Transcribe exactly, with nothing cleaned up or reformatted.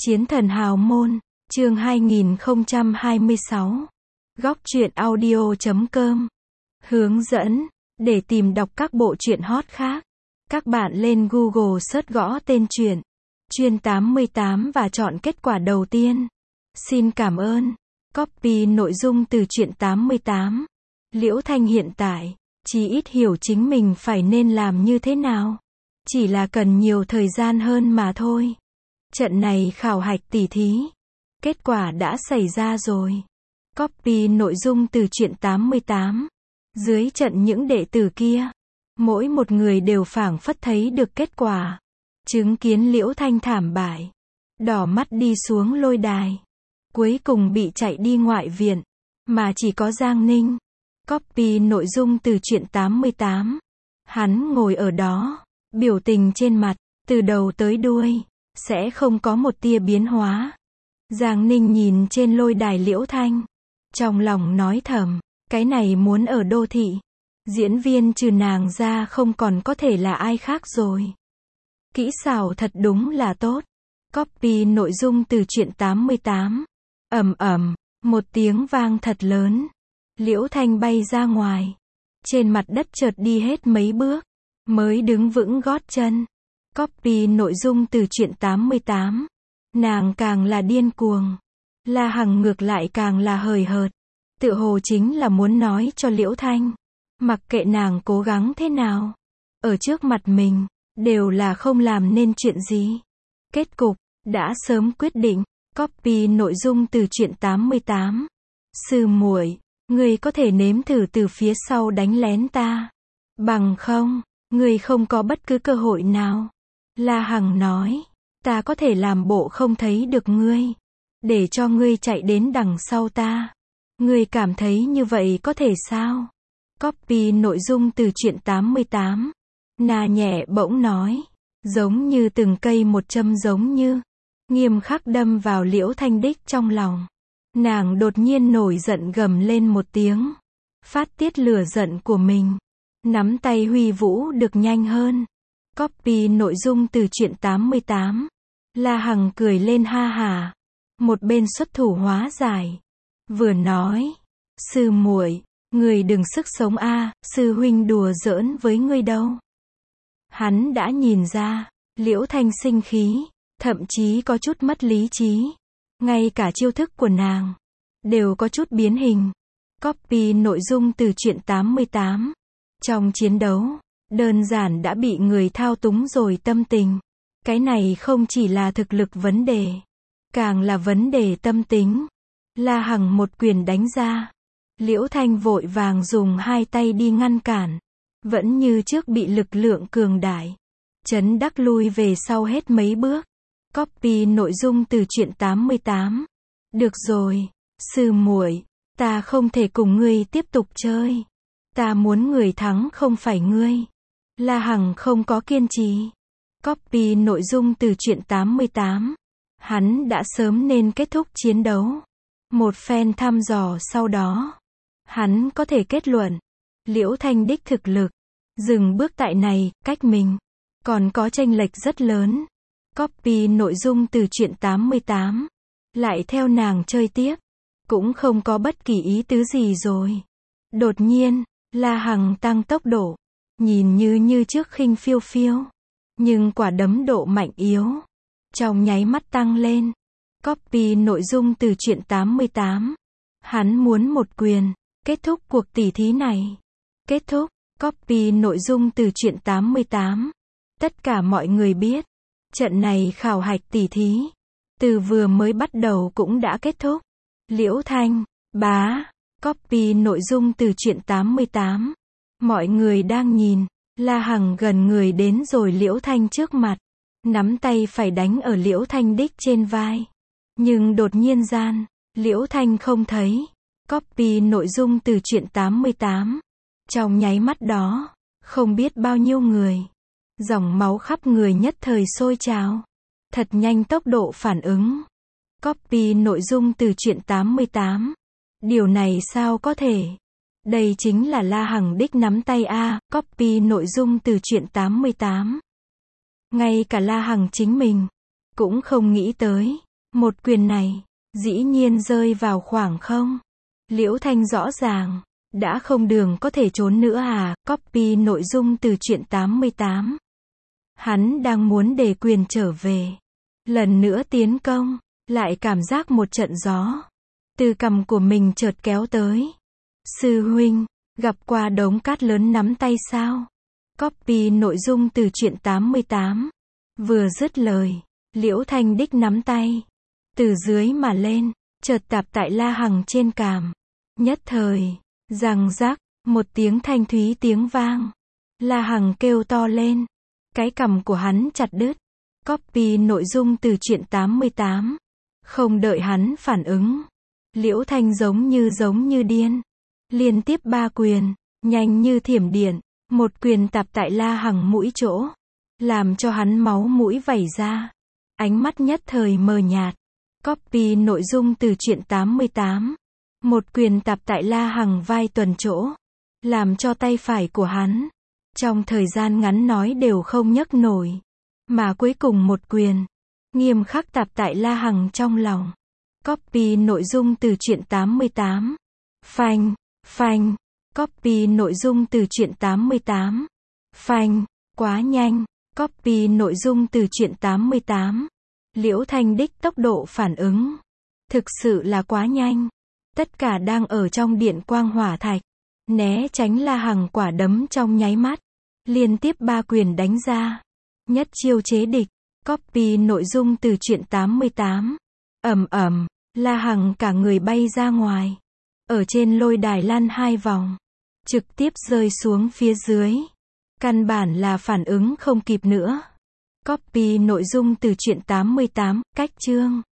Chiến thần hào môn, chương hai nghìn không trăm hai mươi sáu. Góc truyện audio chấm com. Hướng dẫn, để tìm đọc các bộ truyện hot khác. Các bạn lên Google search gõ tên truyện, Truyện tám mươi tám và chọn kết quả đầu tiên. Xin cảm ơn. Copy nội dung từ Truyện tám mươi tám. Liễu Thanh hiện tại, chỉ ít hiểu chính mình phải nên làm như thế nào. Chỉ là cần nhiều thời gian hơn mà thôi. Trận này khảo hạch tỉ thí. Kết quả đã xảy ra rồi. Copy nội dung từ Truyện tám mươi tám. Dưới trận những đệ tử kia, mỗi một người đều phảng phất thấy được kết quả. Chứng kiến Liễu Thanh thảm bại, đỏ mắt đi xuống lôi đài. Cuối cùng bị chạy đi ngoại viện, mà chỉ có Giang Ninh. Copy nội dung từ Truyện tám mươi tám. Hắn ngồi ở đó, biểu tình trên mặt, từ đầu tới đuôi, sẽ không có một tia biến hóa. Giang Ninh nhìn trên lôi đài Liễu Thanh, trong lòng nói thầm, cái này muốn ở đô thị, diễn viên trừ nàng ra không còn có thể là ai khác rồi. Kỹ xảo thật đúng là tốt. Copy nội dung từ Truyện tám mươi tám. Ầm ầm, một tiếng vang thật lớn. Liễu Thanh bay ra ngoài. Trên mặt đất chợt đi hết mấy bước, mới đứng vững gót chân. Copy nội dung từ Truyện tám mươi tám. Nàng càng là điên cuồng. La Hằng ngược lại càng là hời hợt. Tựa hồ chính là muốn nói cho Liễu Thanh, mặc kệ nàng cố gắng thế nào, ở trước mặt mình, đều là không làm nên chuyện gì. Kết cục, đã sớm quyết định. Copy nội dung từ Truyện tám mươi tám. Sư muội, ngươi có thể nếm thử từ phía sau đánh lén ta. Bằng không, ngươi không có bất cứ cơ hội nào. La Hằng nói, ta có thể làm bộ không thấy được ngươi, để cho ngươi chạy đến đằng sau ta. Ngươi cảm thấy như vậy có thể sao? Copy nội dung từ Truyện tám mươi tám. Na nhẹ bỗng nói, giống như từng cây một châm giống như, nghiêm khắc đâm vào Liễu Thanh đích trong lòng. Nàng đột nhiên nổi giận gầm lên một tiếng, phát tiết lửa giận của mình, nắm tay huy vũ được nhanh hơn. Copy nội dung từ Truyện tám mươi tám. La Hằng cười lên ha hả, một bên xuất thủ hóa giải, vừa nói, sư muội, người đừng sức sống a, sư huynh đùa giỡn với ngươi đâu. Hắn đã nhìn ra, Liễu Thanh sinh khí, thậm chí có chút mất lý trí. Ngay cả chiêu thức của nàng, đều có chút biến hình. Copy nội dung từ Truyện tám mươi tám. Trong chiến đấu, đơn giản đã bị người thao túng rồi tâm tình. Cái này không chỉ là thực lực vấn đề, càng là vấn đề tâm tính. La Hằng một quyền đánh ra. Liễu Thanh vội vàng dùng hai tay đi ngăn cản. Vẫn như trước bị lực lượng cường đại chấn đắc lui về sau hết mấy bước. Copy nội dung từ Truyện tám mươi tám. Được rồi, sư muội, ta không thể cùng ngươi tiếp tục chơi. Ta muốn người thắng không phải ngươi. La Hằng không có kiên trì. Copy nội dung từ Truyện tám mươi tám. Hắn đã sớm nên kết thúc chiến đấu. Một phen thăm dò sau đó, hắn có thể kết luận, Liễu Thanh đích thực lực, dừng bước tại này, cách mình, còn có chênh lệch rất lớn. Copy nội dung từ Truyện tám mươi tám. Lại theo nàng chơi tiếp, cũng không có bất kỳ ý tứ gì rồi. Đột nhiên, La Hằng tăng tốc độ, nhìn như như trước khinh phiêu phiêu, nhưng quả đấm độ mạnh yếu, trong nháy mắt tăng lên. Copy nội dung từ Truyện tám mươi tám. Hắn muốn một quyền, kết thúc cuộc tỉ thí này. Kết thúc. Copy nội dung từ Truyện tám mươi tám. Tất cả mọi người biết, trận này khảo hạch tỉ thí, từ vừa mới bắt đầu cũng đã kết thúc. Liễu Thanh, bá. Copy nội dung từ Truyện tám mươi tám. Mọi người đang nhìn, La Hằng gần người đến rồi Liễu Thanh trước mặt, nắm tay phải đánh ở Liễu Thanh đích trên vai. Nhưng đột nhiên gian, Liễu Thanh không thấy. Copy nội dung từ Truyện tám mươi tám. Trong nháy mắt đó, không biết bao nhiêu người, dòng máu khắp người nhất thời sôi trào. Thật nhanh tốc độ phản ứng. Copy nội dung từ Truyện tám mươi tám. Điều này sao có thể? Đây chính là La Hằng đích nắm tay a. Copy nội dung từ Truyện tám mươi tám. Ngay cả La Hằng chính mình cũng không nghĩ tới, Một quyền này, dĩ nhiên rơi vào khoảng không. Liễu Thanh rõ ràng, đã không đường có thể trốn nữa à, copy nội dung từ truyện tám mươi tám. Hắn đang muốn để quyền trở về. Lần nữa tiến công, lại cảm giác một trận gió từ cằm của mình chợt kéo tới. Sư huynh, gặp qua đống cát lớn nắm tay sao? Copy nội dung từ truyện tám mươi tám. Vừa dứt lời, Liễu Thanh đích nắm tay từ dưới mà lên, chợt tạp tại La Hằng trên cằm. Nhất thời, răng rắc, một tiếng thanh thúy tiếng vang. La Hằng kêu to lên. Cái cằm của hắn chặt đứt. Copy nội dung từ truyện tám mươi tám. Không đợi hắn phản ứng, Liễu Thanh giống như giống như điên. Liên tiếp ba quyền, nhanh như thiểm điện. Một quyền tạp tại La Hằng mũi chỗ, làm cho hắn máu mũi vẩy ra. Ánh mắt nhất thời mờ nhạt. Copy nội dung từ truyện tám mươi tám. Một quyền tạp tại La Hằng vai tuần chỗ, làm cho tay phải của hắn, trong thời gian ngắn nói đều không nhấc nổi. Mà cuối cùng một quyền, nghiêm khắc tạp tại La Hằng trong lòng. Copy nội dung từ truyện tám mươi tám. Phanh, phanh. Copy nội dung từ truyện tám mươi tám. Phanh, quá nhanh. Copy nội dung từ truyện tám mươi tám. Liễu Thanh đích tốc độ phản ứng thực sự là quá nhanh. Tất cả đang ở trong điện quang hỏa thạch, né tránh La Hằng quả đấm trong nháy mắt. Liên tiếp ba quyền đánh ra. Nhất chiêu chế địch. Copy nội dung từ truyện tám mươi tám. Ầm ầm, La Hằng cả người bay ra ngoài. Ở trên lôi đài lăn hai vòng, trực tiếp rơi xuống phía dưới. Căn bản là phản ứng không kịp nữa. Copy nội dung từ truyện tám mươi tám, cách chương.